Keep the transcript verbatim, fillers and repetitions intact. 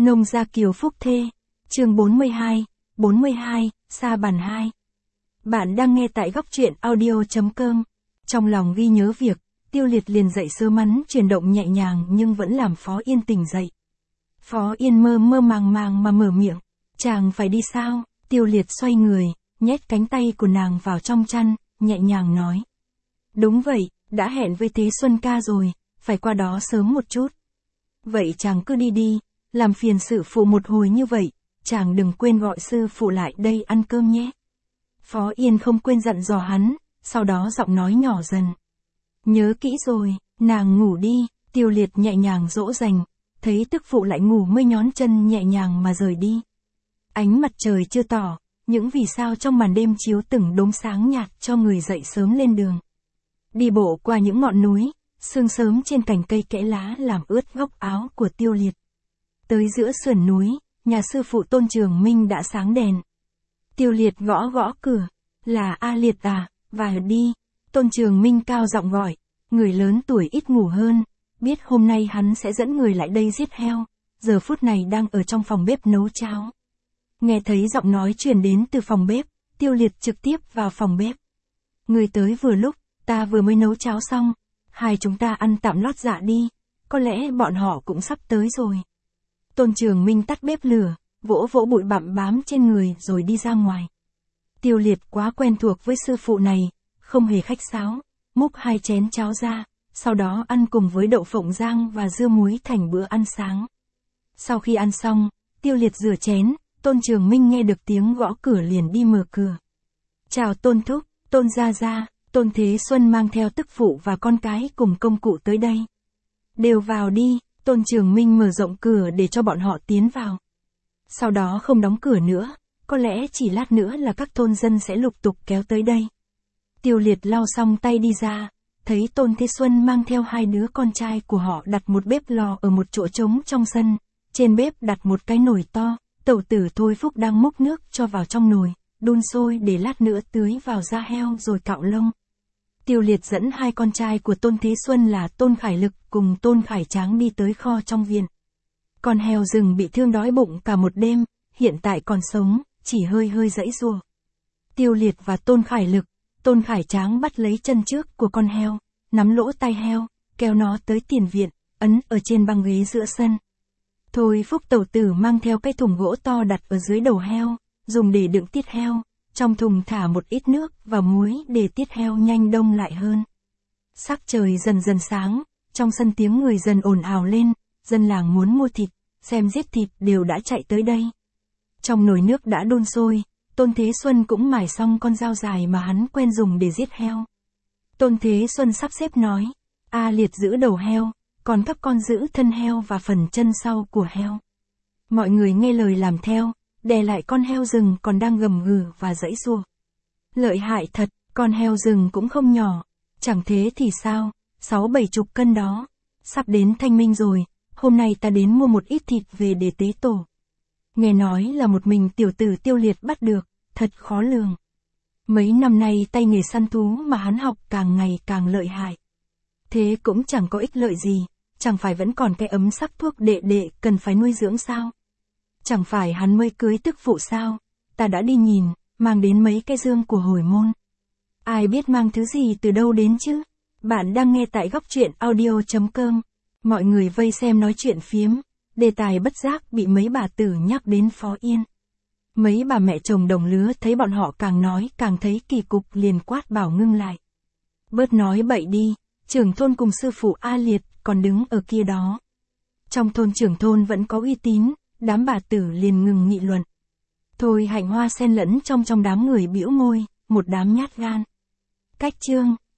Nông gia Kiều Phúc Thê, chương bốn mươi hai, bốn mươi hai, Sa bàn hai. Bạn đang nghe tại góc truyện audio.com. Trong lòng ghi nhớ việc, Tiêu Liệt liền dậy sớm mắn chuyển động nhẹ nhàng nhưng vẫn làm Phó Yên tỉnh dậy. Phó Yên mơ mơ màng màng mà mở miệng, chàng phải đi sao? Tiêu Liệt xoay người, nhét cánh tay của nàng vào trong chăn, nhẹ nhàng nói. Đúng vậy, đã hẹn với Thế Xuân ca rồi, phải qua đó sớm một chút. Vậy chàng cứ đi đi, làm phiền sư phụ một hồi như vậy, chàng đừng quên gọi sư phụ lại đây ăn cơm nhé. Phó Yên không quên dặn dò hắn, sau đó giọng nói nhỏ dần. Nhớ kỹ rồi, nàng ngủ đi. Tiêu Liệt nhẹ nhàng dỗ dành, thấy tức phụ lại ngủ mới nhón chân nhẹ nhàng mà rời đi. Ánh mặt trời chưa tỏ, những vì sao trong màn đêm chiếu từng đốm sáng nhạt cho người dậy sớm lên đường. Đi bộ qua những ngọn núi, sương sớm trên cành cây kẽ lá làm ướt góc áo của Tiêu Liệt. Tới giữa sườn núi, nhà sư phụ Tôn Trường Minh đã sáng đèn. Tiêu Liệt gõ gõ cửa, là A Liệt à, vào đi. Tôn Trường Minh cao giọng gọi, người lớn tuổi ít ngủ hơn, biết hôm nay hắn sẽ dẫn người lại đây giết heo, giờ phút này đang ở trong phòng bếp nấu cháo. Nghe thấy giọng nói truyền đến từ phòng bếp, Tiêu Liệt trực tiếp vào phòng bếp. Người tới vừa lúc, ta vừa mới nấu cháo xong, hai chúng ta ăn tạm lót dạ đi, có lẽ bọn họ cũng sắp tới rồi. Tôn Trường Minh tắt bếp lửa, vỗ vỗ bụi bặm bám trên người rồi đi ra ngoài. Tiêu Liệt quá quen thuộc với sư phụ này, không hề khách sáo, múc hai chén cháo ra, sau đó ăn cùng với đậu phộng rang và dưa muối thành bữa ăn sáng. Sau khi ăn xong, Tiêu Liệt rửa chén, Tôn Trường Minh nghe được tiếng gõ cửa liền đi mở cửa. Chào Tôn Thúc, Tôn Gia Gia. Tôn Thế Xuân mang theo tức phụ và con cái cùng công cụ tới đây. Đều vào đi, Tôn Trường Minh mở rộng cửa để cho bọn họ tiến vào. Sau đó không đóng cửa nữa, có lẽ chỉ lát nữa là các thôn dân sẽ lục tục kéo tới đây. Tiêu Liệt lau xong tay đi ra, thấy Tôn Thế Xuân mang theo hai đứa con trai của họ đặt một bếp lò ở một chỗ trống trong sân, trên bếp đặt một cái nồi to, tẩu tử Thôi Phúc đang múc nước cho vào trong nồi, đun sôi để lát nữa tưới vào da heo rồi cạo lông. Tiêu Liệt dẫn hai con trai của Tôn Thế Xuân là Tôn Khải Lực cùng Tôn Khải Tráng đi tới kho trong viện. Con heo rừng bị thương đói bụng cả một đêm, hiện tại còn sống, chỉ hơi hơi giãy giụa. Tiêu Liệt và Tôn Khải Lực, Tôn Khải Tráng bắt lấy chân trước của con heo, nắm lỗ tai heo, kéo nó tới tiền viện, ấn ở trên băng ghế giữa sân. Thôi Phúc tẩu tử mang theo cái thùng gỗ to đặt ở dưới đầu heo, dùng để đựng tiết heo. Trong thùng thả một ít nước và muối để tiết heo nhanh đông lại hơn. Sắc trời dần dần sáng, trong sân tiếng người dần ồn ào lên, dân làng muốn mua thịt, xem giết thịt đều đã chạy tới đây. Trong nồi nước đã đun sôi, Tôn Thế Xuân cũng mài xong con dao dài mà hắn quen dùng để giết heo. Tôn Thế Xuân sắp xếp nói, A Liệt giữ đầu heo, còn các con giữ thân heo và phần chân sau của heo. Mọi người nghe lời làm theo. Đè lại con heo rừng còn đang gầm gừ và giãy giụa. Lợi hại thật, con heo rừng cũng không nhỏ, chẳng thế thì sao, sáu bảy chục cân đó. Sắp đến Thanh Minh rồi, hôm nay ta đến mua một ít thịt về để tế tổ. Nghe nói là một mình tiểu tử Tiêu Liệt bắt được, thật khó lường. Mấy năm nay tay nghề săn thú mà hắn học càng ngày càng lợi hại. Thế cũng chẳng có ích lợi gì, chẳng phải vẫn còn cái ấm sắc thuốc đệ đệ cần phải nuôi dưỡng sao? Chẳng phải hắn mới cưới tức phụ sao, ta đã đi nhìn, mang đến mấy cái dương của hồi môn. Ai biết mang thứ gì từ đâu đến chứ? Bạn đang nghe tại góc truyện audio.com. Mọi người vây xem nói chuyện phiếm, đề tài bất giác bị mấy bà tử nhắc đến Phó Yên. Mấy bà mẹ chồng đồng lứa thấy bọn họ càng nói càng thấy kỳ cục liền quát bảo ngưng lại. Bớt nói bậy đi, trưởng thôn cùng sư phụ A Liệt còn đứng ở kia đó. Trong thôn trưởng thôn vẫn có uy tín. Đám bà tử liền ngừng nghị luận. Thôi Hạnh Hoa xen lẫn trong trong đám người bĩu môi, một đám nhát gan. Cách chương